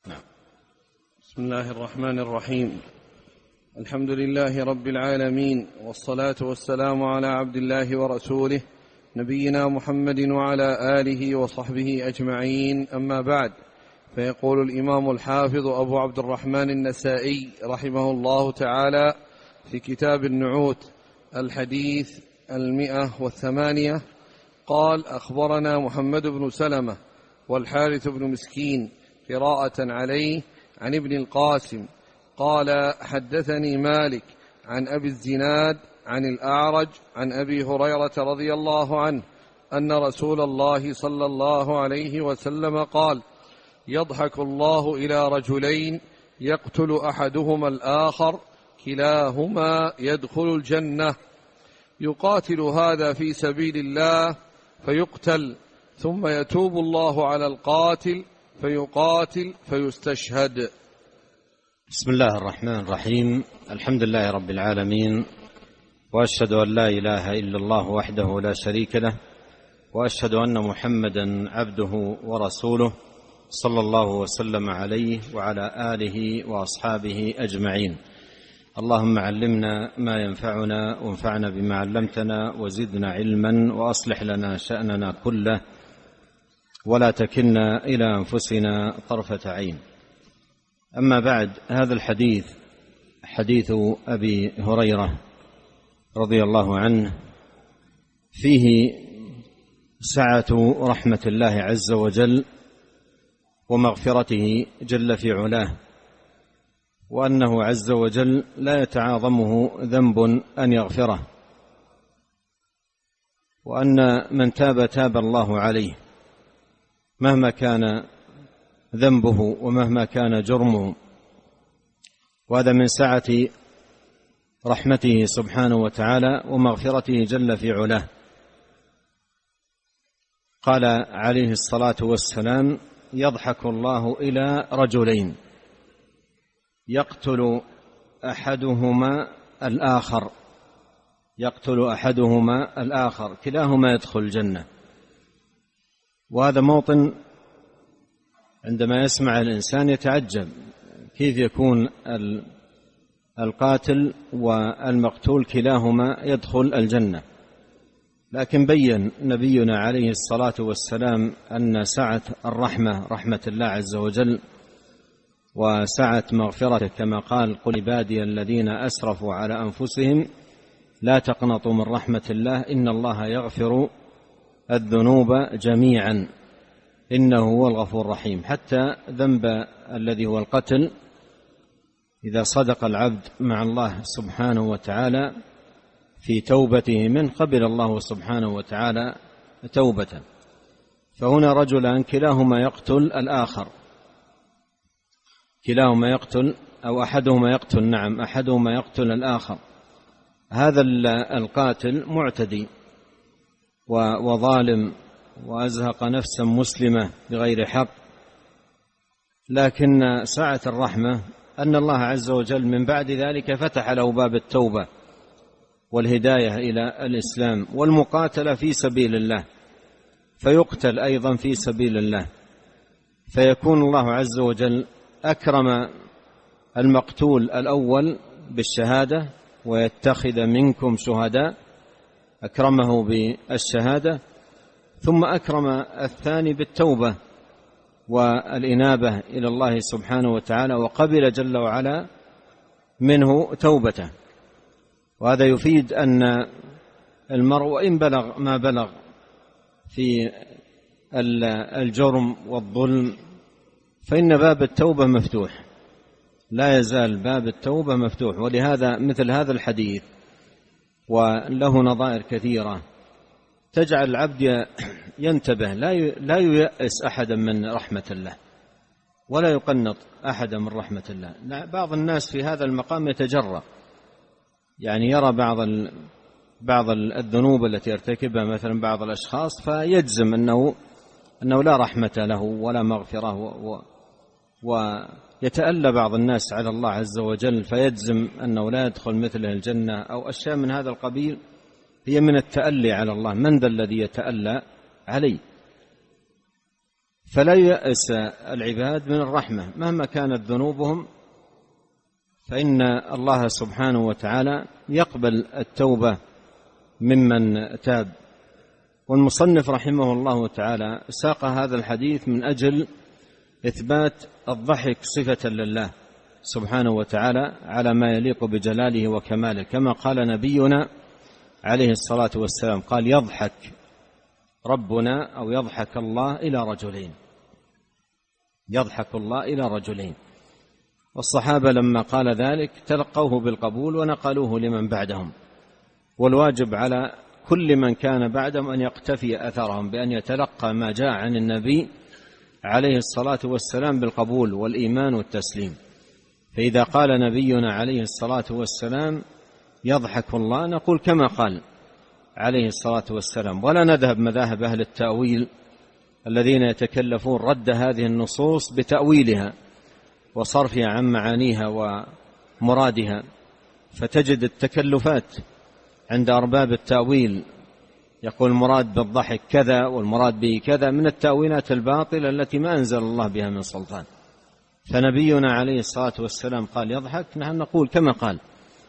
بسم الله الرحمن الرحيم. الحمد لله رب العالمين، والصلاة والسلام على عبد الله ورسوله نبينا محمد وعلى آله وصحبه أجمعين، أما بعد. فيقول الإمام الحافظ أبو عبد الرحمن النسائي رحمه الله تعالى في كتاب النعوت الحديث 108 قال: أخبرنا محمد بن سلمة والحارث بن مسكين قراءة عليه عن ابن القاسم قال: حدثني مالك عن أبي الزناد عن الأعرج عن أبي هريرة رضي الله عنه أن رسول الله صلى الله عليه وسلم قال: يضحك الله إلى رجلين يقتل أحدهما الآخر كلاهما يدخل الجنة، يقاتل هذا في سبيل الله فيقتل، ثم يتوب الله على القاتل فيقاتل فيستشهد. بسم الله الرحمن الرحيم. الحمد لله رب العالمين، وأشهد أن لا إله إلا الله وحده لا شريك له، وأشهد أن محمدا عبده ورسوله صلى الله وسلم عليه وعلى آله وأصحابه أجمعين. اللهم علمنا ما ينفعنا، وانفعنا بما علمتنا، وزدنا علما، وأصلح لنا شأننا كله، ولا تكلنا إلى أنفسنا طرفة عين. أما بعد، هذا الحديث حديث أبي هريرة رضي الله عنه فيه سعة رحمة الله عز وجل ومغفرته جل في علاه، وأنه عز وجل لا يتعاظمه ذنب أن يغفره، وأن من تاب تاب الله عليه مهما كان ذنبه ومهما كان جرمه. وهذا من سعة رحمته سبحانه وتعالى ومغفرته جل في علاه. قال عليه الصلاة والسلام: يضحك الله إلى رجلين يقتل أحدهما الآخر كلاهما يدخل الجنة. وهذا موطن عندما يسمع الإنسان يتعجب كيف يكون القاتل والمقتول كلاهما يدخل الجنة، لكن بين نبينا عليه الصلاة والسلام أن سعة الرحمة رحمة الله عز وجل وسعة مغفرته، كما قال: قل عبادي الذين أسرفوا على أنفسهم لا تقنطوا من رحمة الله إن الله يغفر الذنوب جميعا إنه هو الغفور الرحيم. حتى ذنب الذي هو القتل إذا صدق العبد مع الله سبحانه وتعالى في توبته منه قبل الله سبحانه وتعالى توبته. فهنا رجلان كلاهما يقتل الآخر، كلاهما يقتل أو أحدهما يقتل الآخر. هذا القاتل معتدي وظالم وأزهق نفسا مسلمة بغير حق، لكن سعة الرحمة أن الله عز وجل من بعد ذلك فتح له باب التوبة والهداية إلى الإسلام والمقاتلة في سبيل الله، فيقتل أيضا في سبيل الله، فيكون الله عز وجل أكرم المقتول الأول بالشهادة ويتخذ منكم شهداء، أكرمه بالشهادة، ثم أكرم الثاني بالتوبة والإنابة إلى الله سبحانه وتعالى، وقبل جل وعلا منه توبته. وهذا يفيد أن المرء وإن بلغ ما بلغ في الجرم والظلم فإن باب التوبة مفتوح، لا يزال باب التوبة مفتوح. ولهذا مثل هذا الحديث وله نظائر كثيرة تجعل العبد ينتبه، لا ييأس أحدا من رحمة الله ولا يقنط أحدا من رحمة الله. بعض الناس في هذا المقام يتجرأ، يعني يرى بعض الذنوب التي يرتكبها مثلا بعض الأشخاص فيجزم أنه لا رحمة له ولا مغفرة، ويتألى بعض الناس على الله عز وجل فيجزم أنه لا يدخل مثله الجنة أو أشياء من هذا القبيل. هي من التألي على الله. من ذا الذي يتألى عليه؟ فلا يأس العباد من الرحمة مهما كانت ذنوبهم، فإن الله سبحانه وتعالى يقبل التوبة ممن تاب. والمصنف رحمه الله تعالى ساق هذا الحديث من أجل إثبات الضحك صفة لله سبحانه وتعالى على ما يليق بجلاله وكماله، كما قال نبينا عليه الصلاة والسلام، قال: يضحك ربنا أو يضحك الله إلى رجلين، يضحك الله إلى رجلين. والصحابة لما قال ذلك تلقوه بالقبول ونقلوه لمن بعدهم، والواجب على كل من كان بعدهم أن يقتفي أثرهم بأن يتلقى ما جاء عن النبي عليه الصلاة والسلام بالقبول والإيمان والتسليم. فإذا قال نبينا عليه الصلاة والسلام يضحك الله، نقول كما قال عليه الصلاة والسلام، ولا نذهب مذاهب أهل التأويل الذين يتكلفون رد هذه النصوص بتأويلها وصرفها عن معانيها ومرادها، فتجد التكلفات عند أرباب التأويل، يقول المراد بالضحك كذا والمراد به كذا، من التأويلات الباطلة التي ما أنزل الله بها من سلطان. فنبينا عليه الصلاة والسلام قال يضحك، نحن نقول كما قال.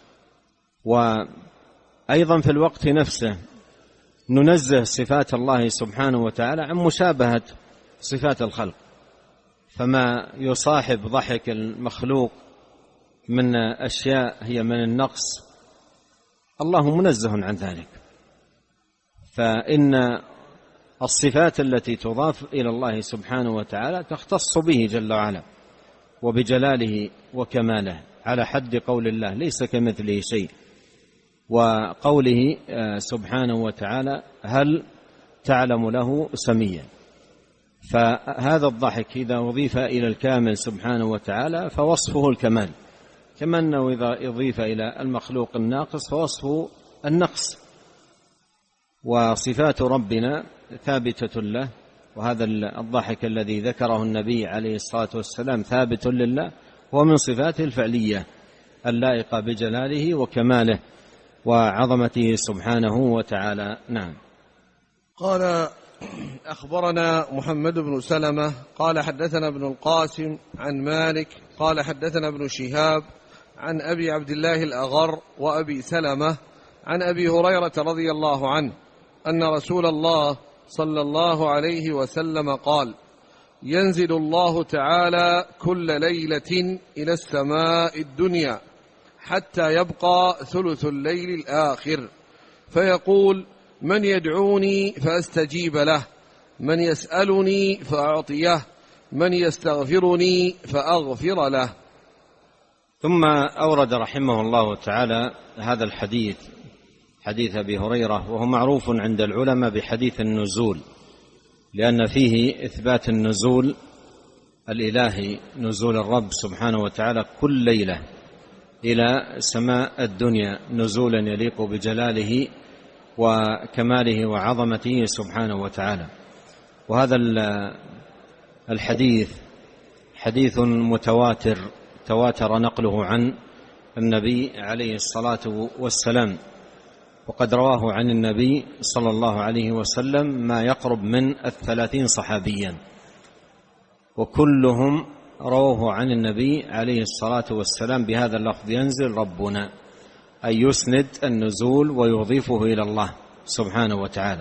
وأيضا في الوقت نفسه ننزه صفات الله سبحانه وتعالى عن مشابهة صفات الخلق، فما يصاحب ضحك المخلوق من أشياء هي من النقص الله منزه عن ذلك. فإن الصفات التي تضاف إلى الله سبحانه وتعالى تختص به جل وعلا وبجلاله وكماله، على حد قول الله ليس كمثله شيء، وقوله سبحانه وتعالى هل تعلم له سميا. فهذا الضحك إذا أضيف إلى الكامل سبحانه وتعالى فوصفه الكمال، كما أنه إذا أضيف إلى المخلوق الناقص فوصفه النقص. وصفات ربنا ثابتة له، وهذا الضحك الذي ذكره النبي عليه الصلاة والسلام ثابت لله، ومن صفاته الفعلية اللائقة بجلاله وكماله وعظمته سبحانه وتعالى. نعم. قال: أخبرنا محمد بن سلمة قال حدثنا ابن القاسم عن مالك قال حدثنا ابن شهاب عن أبي عبد الله الأغر وأبي سلمة عن أبي هريرة رضي الله عنه أن رسول الله صلى الله عليه وسلم قال: ينزل الله تعالى كل ليلة إلى السماء الدنيا حتى يبقى ثلث الليل الآخر، فيقول: من يدعوني فأستجيب له، من يسألني فأعطيه، من يستغفرني فأغفر له. ثم أورد رحمه الله تعالى هذا الحديث، حديث أبي هريرة، وهو معروف عند العلماء بحديث النزول، لأن فيه إثبات النزول الإلهي، نزول الرب سبحانه وتعالى كل ليلة إلى سماء الدنيا نزولا يليق بجلاله وكماله وعظمته سبحانه وتعالى. وهذا الحديث حديث متواتر، تواتر نقله عن النبي عليه الصلاة والسلام، وقد رواه عن النبي صلى الله عليه وسلم ما يقرب من 30 صحابيا، وكلهم رواه عن النبي عليه الصلاة والسلام بهذا اللفظ: ينزل ربنا، أي يسند النزول ويضيفه إلى الله سبحانه وتعالى.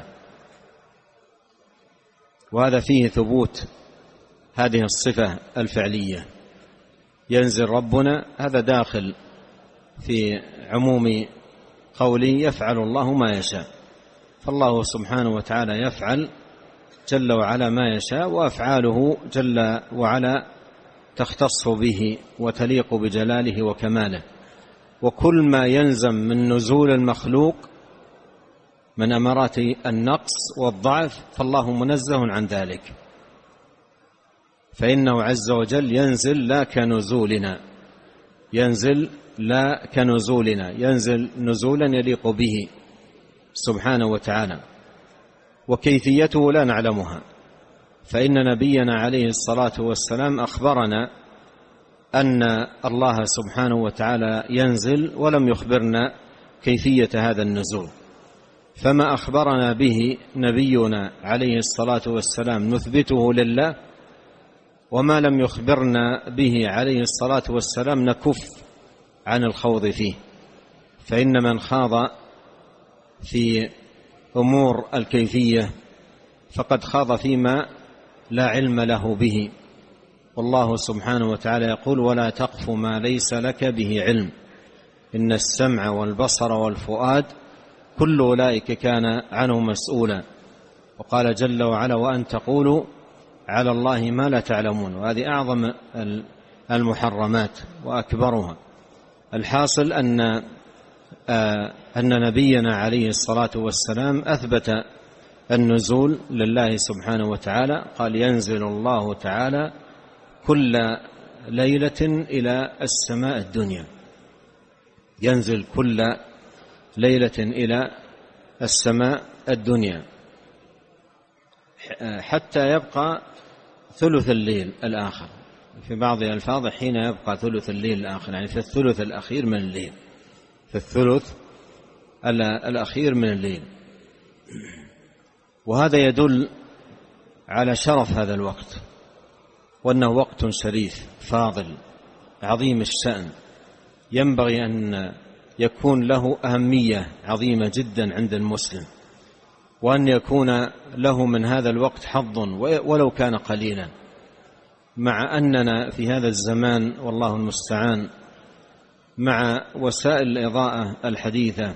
وهذا فيه ثبوت هذه الصفة الفعلية، ينزل ربنا، هذا داخل في عموم قولي يفعل الله ما يشاء، فالله سبحانه وتعالى يفعل جل وعلا ما يشاء، وأفعاله جل وعلا تختص به وتليق بجلاله وكماله. وكل ما يلزم من نزول المخلوق من أمارات النقص والضعف فالله منزه عن ذلك، فإنه عز وجل ينزل لا كنزولنا، ينزل لا كنزولنا، ينزل نزولا يليق به سبحانه وتعالى، وكيفيته لا نعلمها، فإن نبينا عليه الصلاة والسلام أخبرنا أن الله سبحانه وتعالى ينزل ولم يخبرنا كيفية هذا النزول. فما أخبرنا به نبينا عليه الصلاة والسلام نثبته لله وما لم يخبرنا به عليه الصلاة والسلام نكف عن الخوض فيه، فإن من خاض في أمور الكيفية فقد خاض فيما لا علم له به. والله سبحانه وتعالى يقول: ولا تقف ما ليس لك به علم إن السمع والبصر والفؤاد كل أولئك كان عنه مسؤولا. وقال جل وعلا: وأن تقولوا على الله ما لا تعلمون. وهذه أعظم المحرمات وأكبرها. الحاصل أن نبينا عليه الصلاة والسلام أثبت النزول لله سبحانه وتعالى، قال: ينزل الله تعالى كل ليلة إلى السماء الدنيا، ينزل كل ليلة إلى السماء الدنيا حتى يبقى ثلث الليل الآخر. في بعض الألفاظ حين يبقى ثلث الليل الآخر، يعني في الثلث الأخير من الليل، في الثلث الأخير من الليل. وهذا يدل على شرف هذا الوقت، وأنه وقت شريف فاضل عظيم الشأن، ينبغي أن يكون له أهمية عظيمة جدا عند المسلم، وأن يكون له من هذا الوقت حظ ولو كان قليلا. مع أننا في هذا الزمان والله المستعان مع وسائل الإضاءة الحديثة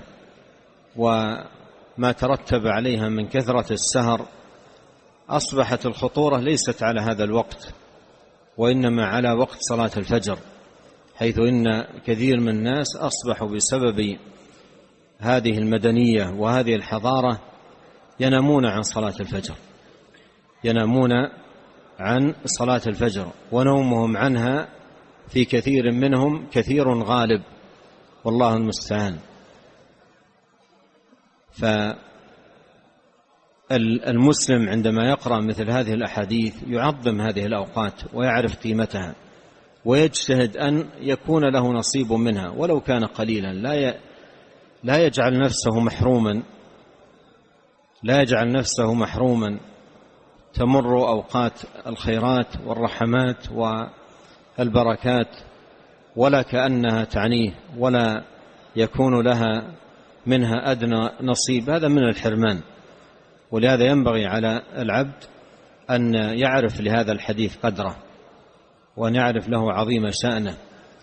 وما ترتب عليها من كثرة السهر، أصبحت الخطورة ليست على هذا الوقت، وإنما على وقت صلاة الفجر، حيث إن كثير من الناس أصبحوا بسبب هذه المدنية وهذه الحضارة ينامون عن صلاة الفجر، ينامون عن صلاة الفجر، ونومهم عنها في كثير منهم كثير غالب، والله المستعان. فالمسلم عندما يقرأ مثل هذه الأحاديث يعظم هذه الأوقات ويعرف قيمتها، ويجتهد أن يكون له نصيب منها ولو كان قليلا، لا يجعل نفسه محروما، لا يجعل نفسه محروما. تمر أوقات الخيرات والرحمات والبركات ولا كأنها تعنيه، ولا يكون لها منها أدنى نصيب، هذا من الحرمان. ولهذا ينبغي على العبد أن يعرف لهذا الحديث قدره، وأن يعرف له عظيم شأنه.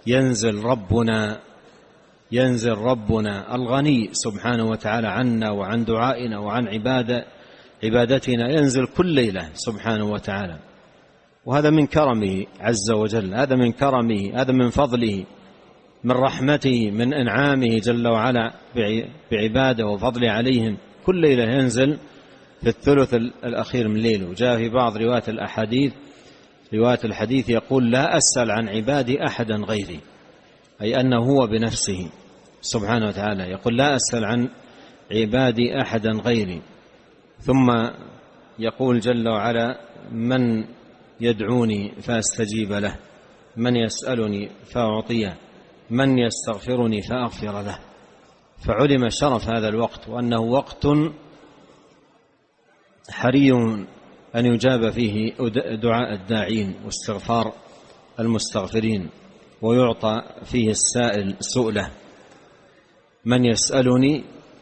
ينزل ربنا الغني سبحانه وتعالى عنا وعن دعائنا وعن عبادتنا، ينزل كل ليلة سبحانه وتعالى، وهذا من كرمه عز وجل، هذا من كرمه، هذا من فضله، من رحمته، من إنعامه جل وعلا بعباده وفضله عليهم. كل ليلة ينزل في الثلث الأخير من الليل. وجاء في بعض روايات الحديث يقول: لا أسأل عن عبادي أحدا غيري، أي أنه هو بنفسه سبحانه وتعالى يقول: لا أسأل عن عبادي أحدا غيري. ثم يقول جل وعلا: من يدعوني فأستجيب له، من يسألني فأعطيه، من يستغفرني فأغفر له. فعلم شرف هذا الوقت، وأنه وقت حري أن يجاب فيه دعاء الداعين واستغفار المستغفرين، ويعطى فيه السائل سؤله. من يسألني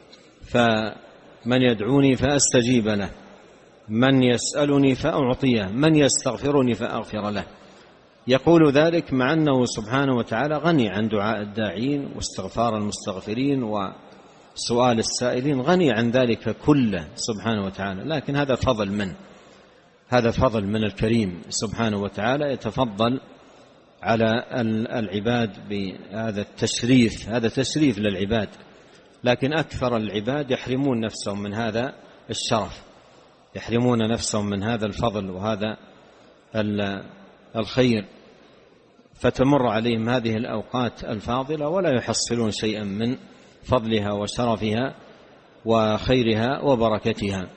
من يدعوني فأستجيب له، من يسألني فأعطيه، من يستغفرني فأغفر له. يقول ذلك مع أنه سبحانه وتعالى غني عن دعاء الداعين واستغفار المستغفرين وسؤال السائلين، غني عن ذلك كله سبحانه وتعالى. لكن هذا فضل من الكريم سبحانه وتعالى، يتفضل على العباد بهذا التشريف، هذا تشريف للعباد. لكن أكثر العباد يحرمون نفسهم من هذا الشرف، يحرمون نفسهم من هذا الفضل وهذا الخير، فتمر عليهم هذه الأوقات الفاضلة ولا يحصلون شيئا من فضلها وشرفها وخيرها وبركتها.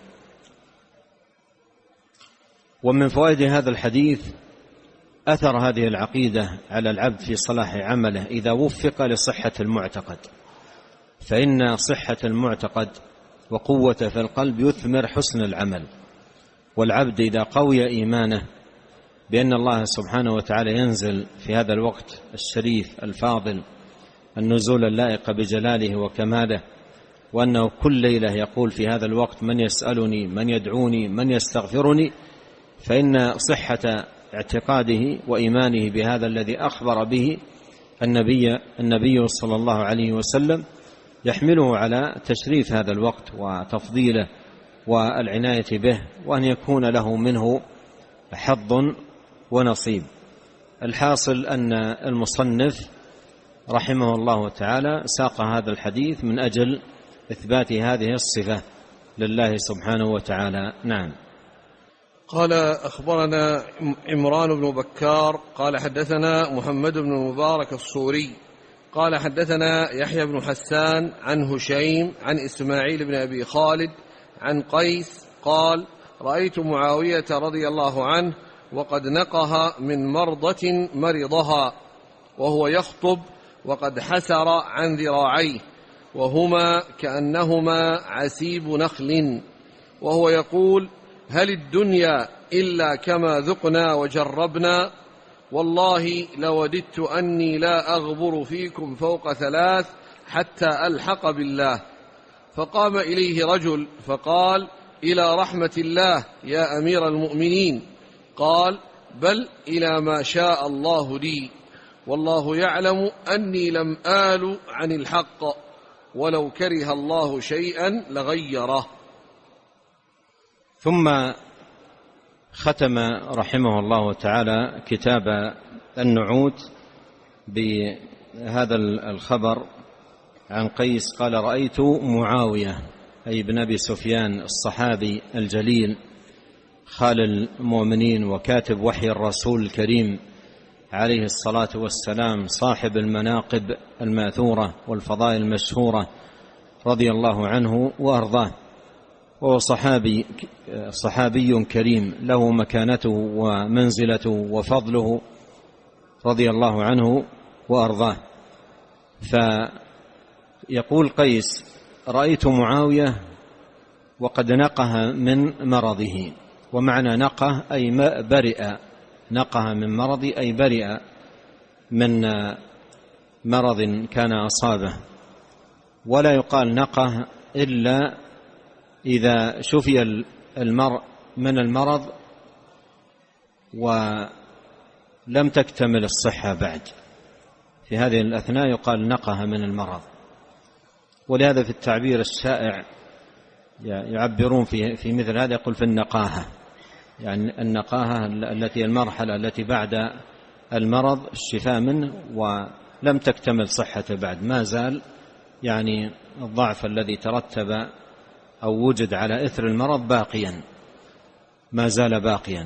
ومن فوائد هذا الحديث أثر هذه العقيدة على العبد في صلاح عمله إذا وفق لصحة المعتقد، فإن صحة المعتقد وقوته في القلب يثمر حسن العمل. والعبد إذا قوي إيمانه بأن الله سبحانه وتعالى ينزل في هذا الوقت الشريف الفاضل النزول اللائق بجلاله وكماله، وأنه كل ليلة يقول في هذا الوقت: من يسألني، من يدعوني، من يستغفرني. فإن صحة اعتقاده وإيمانه بهذا الذي أخبر به النبي صلى الله عليه وسلم يحمله على تشريف هذا الوقت وتفضيله والعناية به، وأن يكون له منه حظ ونصيب. الحاصل أن المصنف رحمه الله تعالى ساق هذا الحديث من أجل إثبات هذه الصفة لله سبحانه وتعالى. نعم. قال: أخبرنا عمران بن بكار قال حدثنا محمد بن المبارك الصوري قال حدثنا يحيى بن حسان عن هشيم عن إسماعيل بن أبي خالد عن قيس قال: رأيت معاوية رضي الله عنه وقد نقها من مرضة مرضها وهو يخطب وقد حسر عن ذراعيه وهما كأنهما عسيب نخل، وهو يقول: هل الدنيا إلا كما ذقنا وجربنا؟ والله لوددت أني لا أغبر فيكم فوق 3 حتى ألحق بالله. فقام إليه رجل فقال: إلى رحمة الله يا أمير المؤمنين. قال: بل إلى ما شاء الله لي، والله يعلم أني لم آل عن الحق، ولو كره الله شيئا لغيره. ثم ختم رحمه الله تعالى كتاب النعوت بهذا الخبر عن قيس قال: رأيت معاوية أي بن أبي سفيان الصحابي الجليل خال المؤمنين وكاتب وحي الرسول الكريم عليه الصلاة والسلام، صاحب المناقب الماثورة والفضائل المشهورة رضي الله عنه وأرضاه، وهو صحابي كريم له مكانته ومنزلته وفضله رضي الله عنه وأرضاه. فيقول قيس: رأيت معاوية وقد نقه من مرضه. ومعنى نقه أي برئ، نقه من مرض أي برئ من مرض كان أصابه. ولا يقال نقه إلا إذا شفي المرء من المرض ولم تكتمل الصحة بعد، في هذه الأثناء يقال نقه من المرض. ولهذا في التعبير الشائع يعبرون في مثل هذا، يقول في النقاهة، يعني النقاهة التي المرحلة التي بعد المرض الشفاء منه ولم تكتمل صحته بعد، ما زال يعني الضعف الذي ترتب أو وجد على إثر المرض باقيا، ما زال باقيا.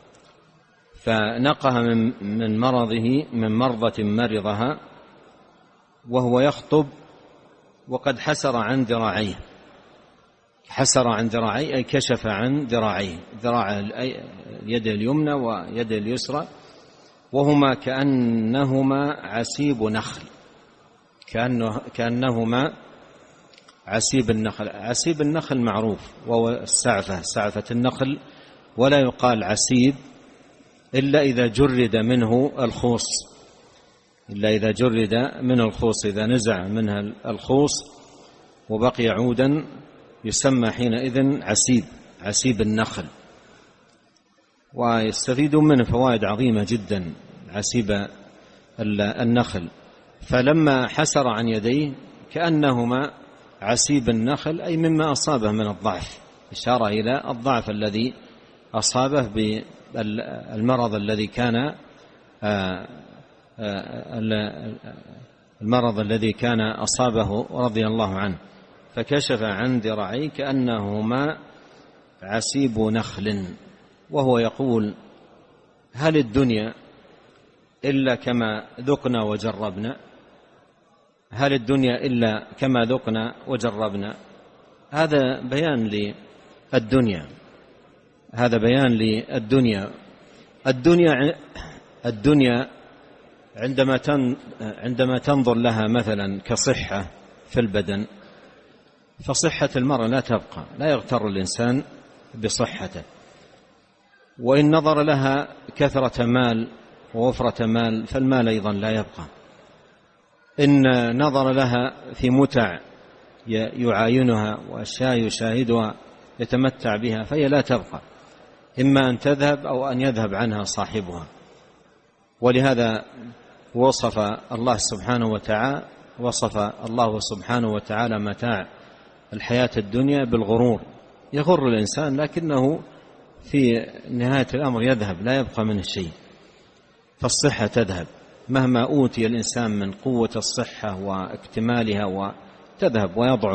فنقه من مرضه، من مرضة مرضها وهو يخطب وقد حسر عن ذراعيه. حسر عن ذراعيه أي كشف عن ذراعيه، ذراع اليد اليمنى ويد اليسرى، وهما كأنهما عسيب نخل، كأنهما عسيب النخل. عسيب النخل معروف وهو السعفة، سعفة النخل، ولا يقال عسيب إلا إذا جرد منه الخوص، إلا إذا جرد من الخوص، إذا نزع منها الخوص وبقي عودا يسمى حينئذ عسيب، عسيب النخل. ويستفيدون منه فوائد عظيمة جدا عسيب النخل. فلما حسر عن يديه كأنهما عسيب النخل أي مما أصابه من الضعف، إشارة إلى الضعف الذي أصابه بالمرض الذي كان أصابه رضي الله عنه. فكشف عن ذراعيه كأنهما عسيب نخل، وهو يقول: هل الدنيا إلا كما ذقنا وجربنا؟ هل الدنيا إلا كما ذقنا وجربنا؟ هذا بيان للدنيا، هذا بيان للدنيا. الدنيا عندما تنظر لها مثلا كصحة في البدن، فصحة المرء لا تبقى، لا يغتر الإنسان بصحته. وإن نظر لها كثرة مال ووفرة مال فالمال أيضا لا يبقى. إن نظر لها في متع يعاينها وأشياء يشاهدها يتمتع بها فهي لا تبقى، إما أن تذهب أو أن يذهب عنها صاحبها. ولهذا وصف الله سبحانه وتعالى متاع الحياة الدنيا بالغرور، يغر الإنسان لكنه في نهاية الأمر يذهب، لا يبقى منه شيء. فالصحة تذهب، مهما أوتي الإنسان من قوة الصحة واكتمالها وتذهب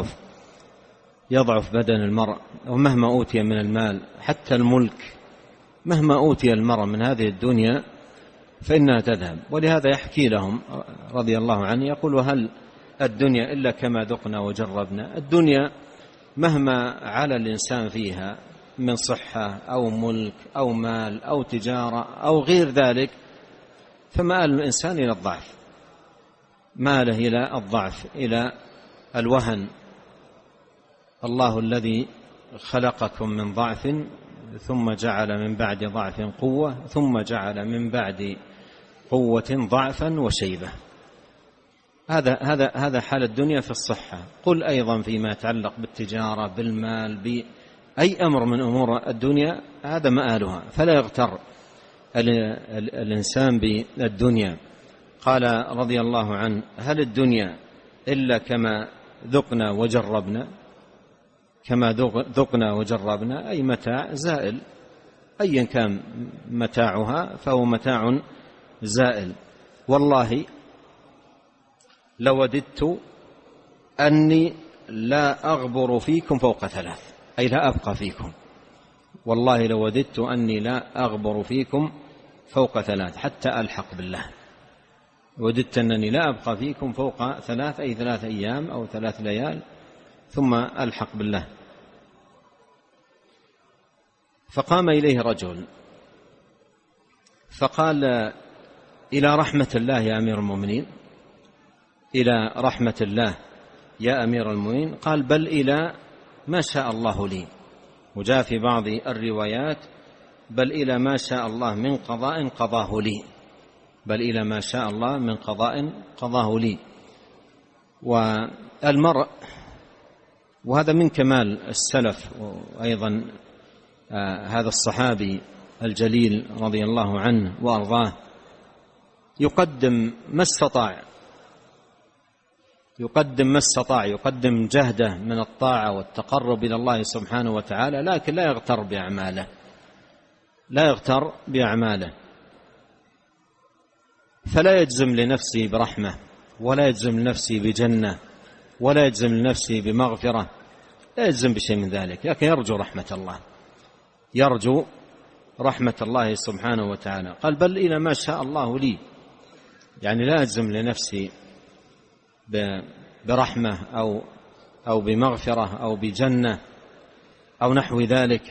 ويضعف بدن المرء، ومهما أوتي من المال، حتى الملك مهما أوتي المرء من هذه الدنيا فإنها تذهب. ولهذا يحكي لهم رضي الله عنه يقول: هل الدنيا إلا كما ذقنا وجربنا. الدنيا مهما على الإنسان فيها من صحة أو ملك أو مال أو تجارة أو غير ذلك فمآل الإنسان إلى الضعف، ماله إلى الضعف، إلى الوهن. الله الذي خلقكم من ضعف ثم جعل من بعد ضعف قوة ثم جعل من بعد قوة ضعفا وشيبة. هذا حال الدنيا في الصحة. قل أيضا فيما يتعلق بالتجارة بالمال بأي أمر من أمور الدنيا هذا مآلها، فلا يغتر الإنسان بالدنيا. قال رضي الله عنه: هل الدنيا إلا كما ذقنا وجربنا. كما ذقنا وجربنا أي متاع زائل، أيا كان متاعها فهو متاع زائل. والله لوددت أني لا أغبر فيكم فوق 3، أي لا أبقى فيكم. والله لوددت أني لا أغبر فيكم فوق 3 حتى ألحق بالله. وددت أنني لا أبقى فيكم فوق 3 أي 3 أيام أو 3 ليال ثم ألحق بالله. فقام إليه رجل فقال: إلى رحمة الله يا أمير المؤمنين، إلى رحمة الله يا أمير المؤمنين. قال: بل إلى ما شاء الله لي. وجاء في بعض الروايات: بل إلى ما شاء الله من قضاء قضاه لي. بل إلى ما شاء الله من قضاء قضاه لي. والمرء، وهذا من كمال السلف، وأيضا هذا الصحابي الجليل رضي الله عنه وأرضاه يقدم ما استطاع، يقدم جهده من الطاعة والتقرب إلى الله سبحانه وتعالى، لكن لا يغتر بأعماله. فلا يجزم لنفسه برحمة، ولا يجزم لنفسه بجنة، ولا يجزم لنفسه بمغفرة، لا يجزم بشيء من ذلك، لكن يرجو رحمة الله سبحانه وتعالى. قال: بل إلى ما شاء الله لي، يعني لا أجزم لنفسي برحمة أو بمغفرة أو بجنة أو نحو ذلك.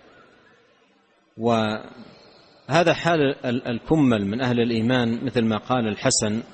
وهذا حال الكمل من أهل الإيمان، مثل ما قال الحسن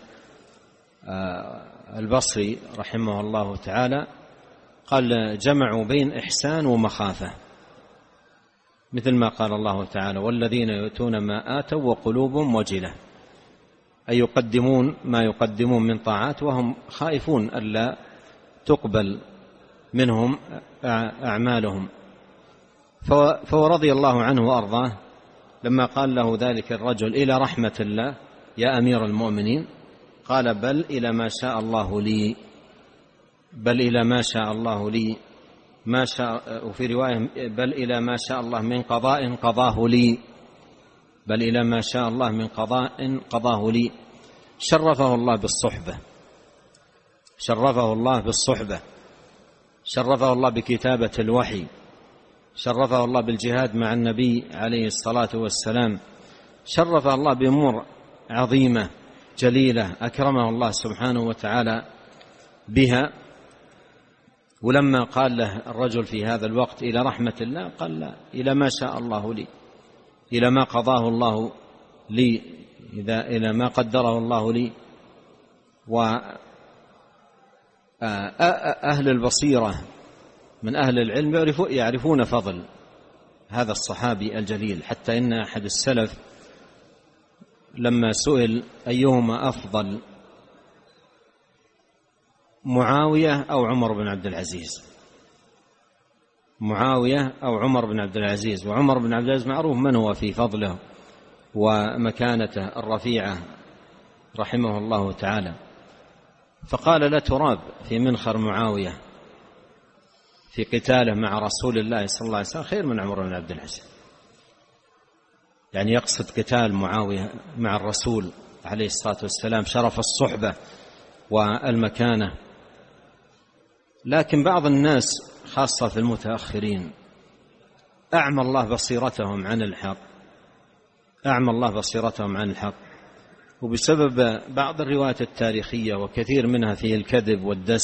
البصري رحمه الله تعالى، قال: جمعوا بين إحسان ومخافة، مثل ما قال الله تعالى: والذين يؤتون ما آتوا وقلوبهم وجلة، أي يقدمون ما يقدمون من طاعات وهم خائفون ألا تقبل منهم أعمالهم. فرضي الله عنه وأرضاه لما قال له ذلك الرجل: إلى رحمة الله يا أمير المؤمنين، قال: بل إلى ما شاء الله لي. بل إلى ما شاء الله لي، ما شاء. وفي رواية: بل إلى ما شاء الله من قضاء قضاه لي. بل إلى ما شاء الله من قضاء قضاه لي. شرفه الله بالصحبة، شرفه الله بكتابة الوحي، شرفه الله بالجهاد مع النبي عليه الصلاة والسلام، شرفه الله بأمور عظيمة جليلة أكرمه الله سبحانه وتعالى بها. ولما قال له الرجل في هذا الوقت: إلى رحمة الله، قال: لا، إلى ما شاء الله لي، إلى ما قضاه الله لي، إلى ما قدره الله لي. وأهل البصيرة من أهل العلم يعرفون فضل هذا الصحابي الجليل، حتى إن أحد السلف لما سئل أيهما أفضل، معاوية أو عمر بن عبد العزيز، معاوية أو عمر بن عبد العزيز، وعمر بن عبد العزيز معروف من هو في فضله ومكانته الرفيعة رحمه الله تعالى، فقال لا تراب في منخر معاوية في قتاله مع رسول الله صلى الله عليه وسلم خير من عمر بن عبد العزيز. يعني يقصد قتال معاوية مع الرسول عليه الصلاة والسلام، شرف الصحبة والمكانة. لكن بعض الناس خاصة في المتأخرين أعمى الله بصيرتهم عن الحق، أعمى الله بصيرتهم عن الحق، وبسبب بعض الروايات التاريخية وكثير منها فيه الكذب والدس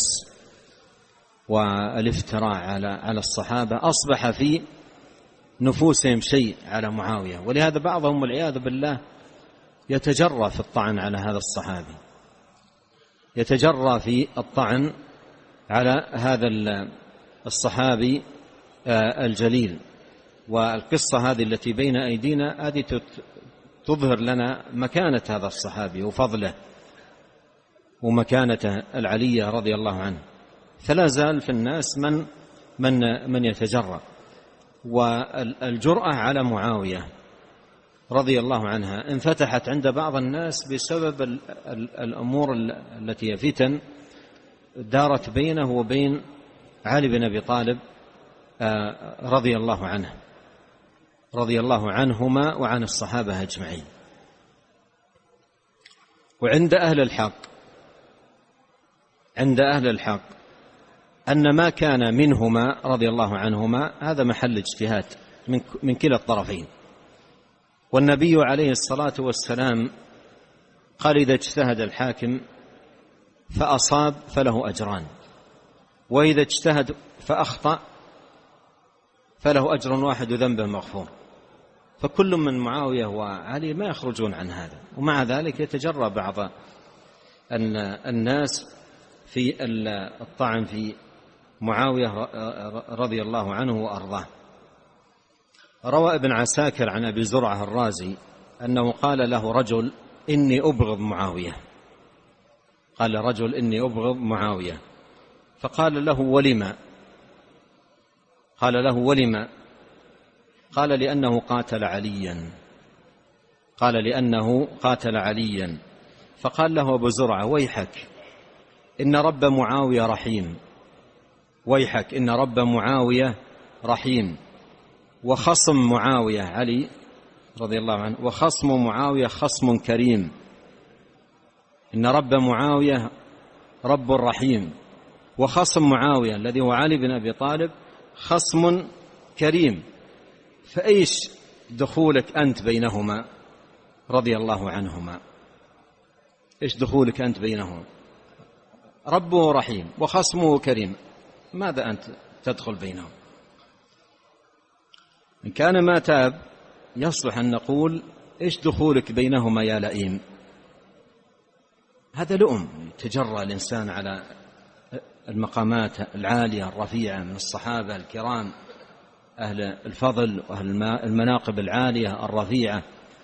والافتراء على الصحابة أصبح في نفوسهم شيء على معاوية، ولهذا بعضهم والعياذ بالله يتجرى في الطعن على هذا الصحابي، يتجرى في الطعن على هذا الصحابي الجليل. والقصة هذه التي بين أيدينا هذه تظهر لنا مكانة هذا الصحابي وفضله ومكانته العلية رضي الله عنه، فلا زال في الناس من يتجرأ. والجرأة على معاوية رضي الله عنها انفتحت عند بعض الناس بسبب الأمور التي هي فتن دارت بينه وبين علي بن أبي طالب رضي الله عنه، رضي الله عنهما وعن الصحابة أجمعين. وعند أهل الحق، عند أهل الحق أن ما كان منهما رضي الله عنهما هذا محل اجتهاد من كلا الطرفين. والنبي عليه الصلاة والسلام قال إذا اجتهد الحاكم فأصاب فله أجران، وإذا اجتهد فأخطأ فله أجر واحد وذنبه مغفور. فكل من معاوية وعلي ما يخرجون عن هذا، ومع ذلك يتجرى بعض الناس في الطعن في معاوية رضي الله عنه وأرضاه. روى ابن عساكر عن أبي زرعة الرازي أنه قال له رجل إني أبغض معاوية، قال رجل إني أبغض معاوية، فقال له ولما؟ قال له ولما؟ قال لأنه قاتل عليا، قال لأنه قاتل عليا. فقال له أبو زرعة ويحك إن رب معاوية رحيم، ويحك إن رب معاوية رحيم، وخصم معاوية علي رضي الله عنه وخصم معاوية خصم كريم، إن رب معاوية رب رحيم، وخصم معاوية الذي هو علي بن أبي طالب خصم كريم، فإيش دخولك أنت بينهما رضي الله عنهما؟ إيش دخولك أنت بينهما؟ ربه رحيم وخصمه كريم، ماذا أنت تدخل بينهم؟ إن كان ما تاب يصلح أن نقول إيش دخولك بينهما يا لئيم؟ هذا لؤم تجرى الإنسان على المقامات العالية الرفيعة من الصحابة الكرام أهل الفضل وأهل المناقب العالية الرفيعة.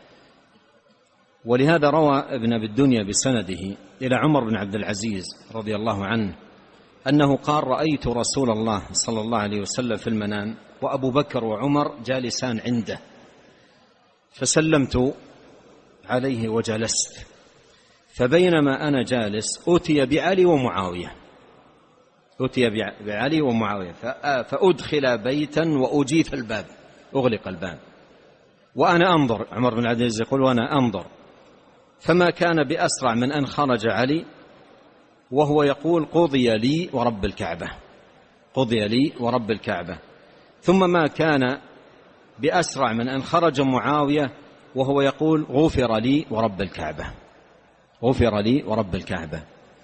ولهذا روى ابن أبي الدنيا بسنده إلى عمر بن عبد العزيز رضي الله عنه أنه قال رأيت رسول الله صلى الله عليه وسلم في المنام وأبو بكر وعمر جالسان عنده، فسلمت عليه وجلست، فبينما أنا جالس أتي بعلي ومعاوية، أتي بعلي ومعاوية فأدخل بيتا وأجيث الباب، أغلق الباب وأنا أنظر. عمر بن عبد العزيز يقول وأنا أنظر، فما كان بأسرع من أن خرج علي وهو يقول قضي لي ورب الكعبة، قضي لي ورب الكعبة. ثم ما كان بأسرع من أن خرج معاوية وهو يقول غفر لي ورب الكعبة، غفر لي ورب الكعبة.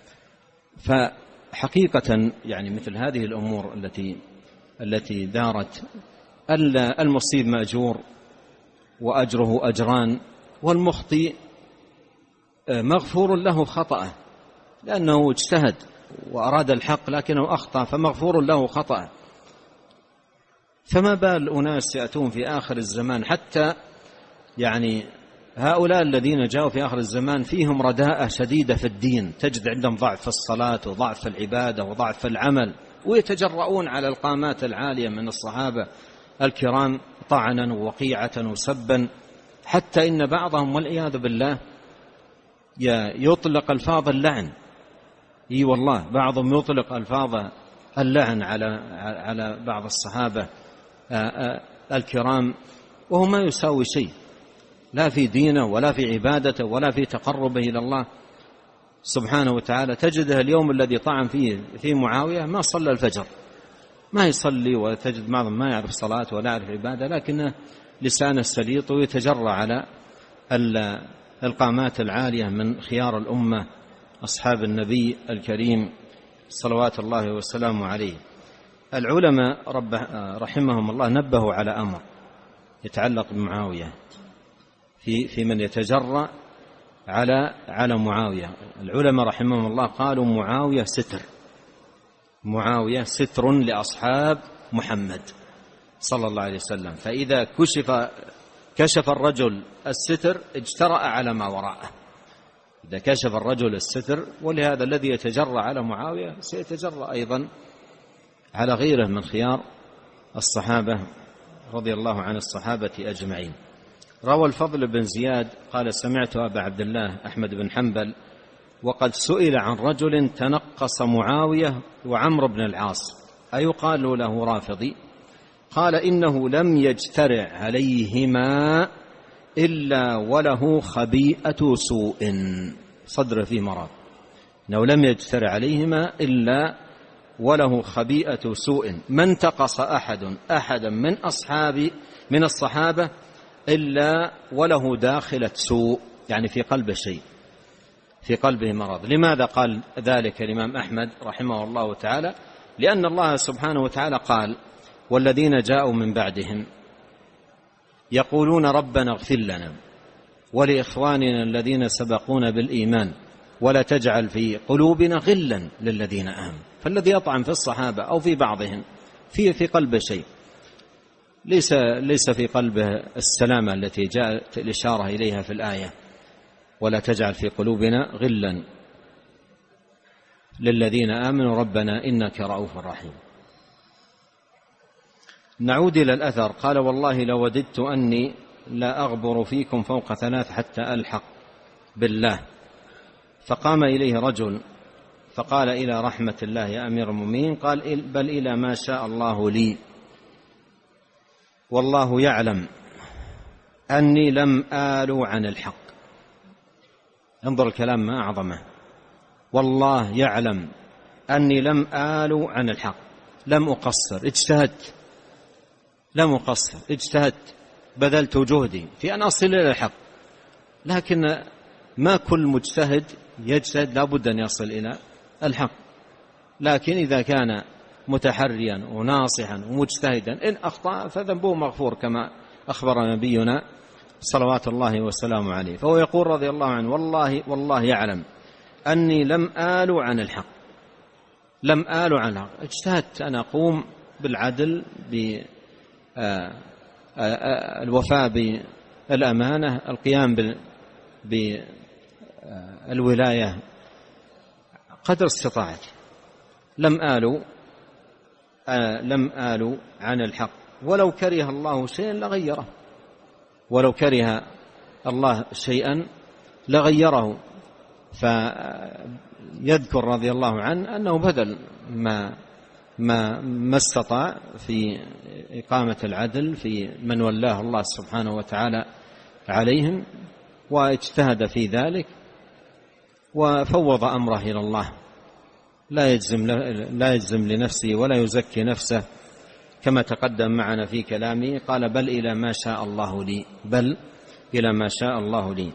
فحقيقة يعني مثل هذه الأمور التي دارت، المصيب مأجور وأجره أجران، والمخطئ مغفور له خطأه لأنه اجتهد وأراد الحق لكنه أخطأ فمغفور له خطأه. فما بال أناس يأتون في آخر الزمان، حتى يعني هؤلاء الذين جاءوا في آخر الزمان فيهم رداءة شديدة في الدين، تجد عندهم ضعف في الصلاة وضعف في العبادة وضعف في العمل، ويتجرؤون على القامات العالية من الصحابة الكرام طعنا ووقيعة وسبا، حتى إن بعضهم والعياذ بالله يطلق ألفاظ اللعن. اي والله بعضهم يطلق ألفاظ اللعن على بعض الصحابة الكرام، وهو ما يساوي شيء، لا في دينه ولا في عبادته ولا في تقربه إلى الله سبحانه وتعالى. تجده اليوم الذي طعن فيه في معاوية ما صلى الفجر، ما يصلي، وتجد بعضهم ما يعرف صلاة ولا يعرف عبادة، لكنه لسانه سليط ويتجرى على القامات العالية من خيار الأمة أصحاب النبي الكريم صلوات الله وسلامه عليه. العلماء رحمهم الله نبهوا على أمر يتعلق بمعاوية في من يتجرأ على معاوية. العلماء رحمهم الله قالوا معاوية ستر لأصحاب محمد صلى الله عليه وسلم، فإذا كشف الرجل الستر اجترأ على ما وراءه. إذا كشف الرجل الستر، ولهذا الذي يتجرأ على معاوية سيتجرأ أيضا على غيره من خيار الصحابة رضي الله عن الصحابة أجمعين. روى الفضل بن زياد قال: سمعت أبا عبد الله أحمد بن حنبل وقد سئل عن رجل تنقص معاوية وعمرو بن العاص أيقال له رافضي؟ قال: إنه لم يجترع عليهما إلا وله خبيئة سوء. صدر فيه مرض، إنه لم يجترع عليهما إلا وله خبيئة سوء، ما انتقص أحدا من الصحابة إلا وله داخلة سوء، يعني في قلبه شيء، في قلبه مرض. لماذا قال ذلك الإمام أحمد رحمه الله تعالى؟ لأن الله سبحانه وتعالى قال: والذين جاءوا من بعدهم يقولون ربنا اغفر لنا ولإخواننا الذين سبقونا بالإيمان ولا تجعل في قلوبنا غلا للذين آمنوا. فالذي يطعن في الصحابة أو في بعضهم في قلبه شيء، ليس في قلبه السلامة التي جاءت الإشارة إليها في الآية: ولا تجعل في قلوبنا غلا للذين آمنوا ربنا إنك رؤوف رحيم. نعود إلى الأثر. قال: والله لوددت أني لا أغبر فيكم فوق 3 حتى ألحق بالله. فقام إليه رجل فقال: إلى رحمة الله يا أمير المؤمنين. قال: بل إلى ما شاء الله لي، والله يعلم أني لم آل عن الحق. انظر الكلام ما أعظمه، والله يعلم أني لم آل عن الحق، لم أقصر، اجتهدت، بذلت جهدي في أن أصل إلى الحق، لكن ما كل مجتهد يجتهد لابد أن يصل إلى الحق، لكن إذا كان متحريا وناصحا ومجتهدا إن أخطأ فذنبه مغفور كما أخبر نبينا صلوات الله وسلامه عليه. فهو يقول رضي الله عنه: والله يعلم أني لم آل عن الحق، اجتهدت أن أقوم بالعدل، بالوفاء بالأمانة، القيام بالولاية قدر استطاعتي، لم آل عن الحق. ولو كره الله شيئا لغيره، ولو كره الله شيئا لغيره. فيذكر رضي الله عنه أنه بذل ما استطاع في إقامة العدل في من ولاه الله سبحانه وتعالى عليهم، واجتهد في ذلك وفوض أمره إلى الله، لا يجزم لنفسه ولا يزكي نفسه كما تقدم معنا في كلامه. قال: بل إلى ما شاء الله لي.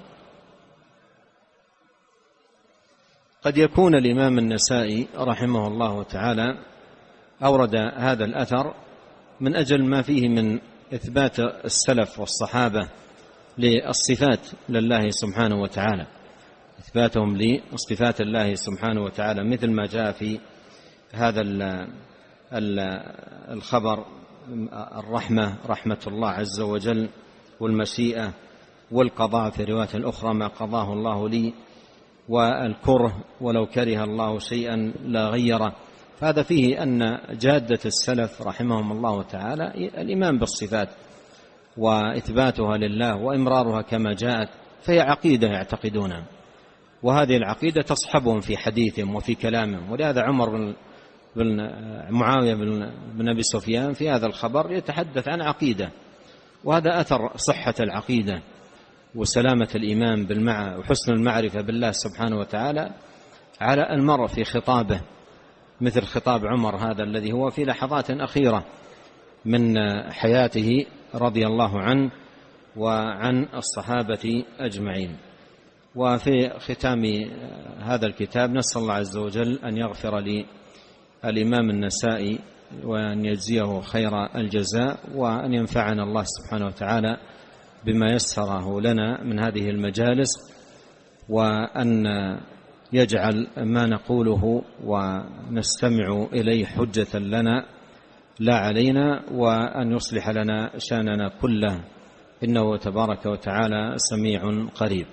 قد يكون الإمام النسائي رحمه الله تعالى أورد هذا الأثر من أجل ما فيه من إثبات السلف والصحابة للصفات لله سبحانه وتعالى، إثباتهم لصفات الله سبحانه وتعالى، مثل ما جاء في هذا الخبر الرحمة، رحمة الله عز وجل، والمشيئة، والقضاء في رواية أخرى ما قضاه الله لي، والكره ولو كره الله شيئا لا غيره. فهذا فيه أن جادة السلف رحمهم الله تعالى الإيمان بالصفات وإثباتها لله وإمرارها كما جاءت، فهي عقيدة يعتقدونها، وهذه العقيدة تصحبهم في حديثهم وفي كلامهم. ولهذا عمر بن معاوية بن أبي سفيان في هذا الخبر يتحدث عن عقيدة، وهذا أثر صحة العقيدة وسلامة الإيمان وحسن المعرفة بالله سبحانه وتعالى على المرء في خطابه، مثل خطاب عمر هذا الذي هو في لحظات أخيرة من حياته رضي الله عنه وعن الصحابة أجمعين. وفي ختام هذا الكتاب نسأل الله عز وجل أن يغفر للإمام النسائي وأن يجزيه خير الجزاء، وأن ينفعنا الله سبحانه وتعالى بما يسره لنا من هذه المجالس، وأن يجعل ما نقوله ونستمع إليه حجة لنا لا علينا، وأن يصلح لنا شأننا كله، إنه تبارك وتعالى سميع قريب.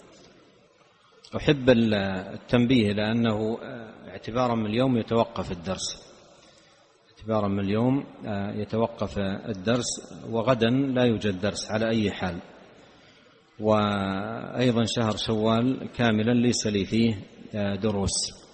أحب التنبيه لأنه اعتبارا من اليوم يتوقف الدرس، اعتبارا من اليوم يتوقف الدرس، وغدا لا يوجد درس على أي حال. وأيضا شهر شوال كاملا ليس لي فيه دروس.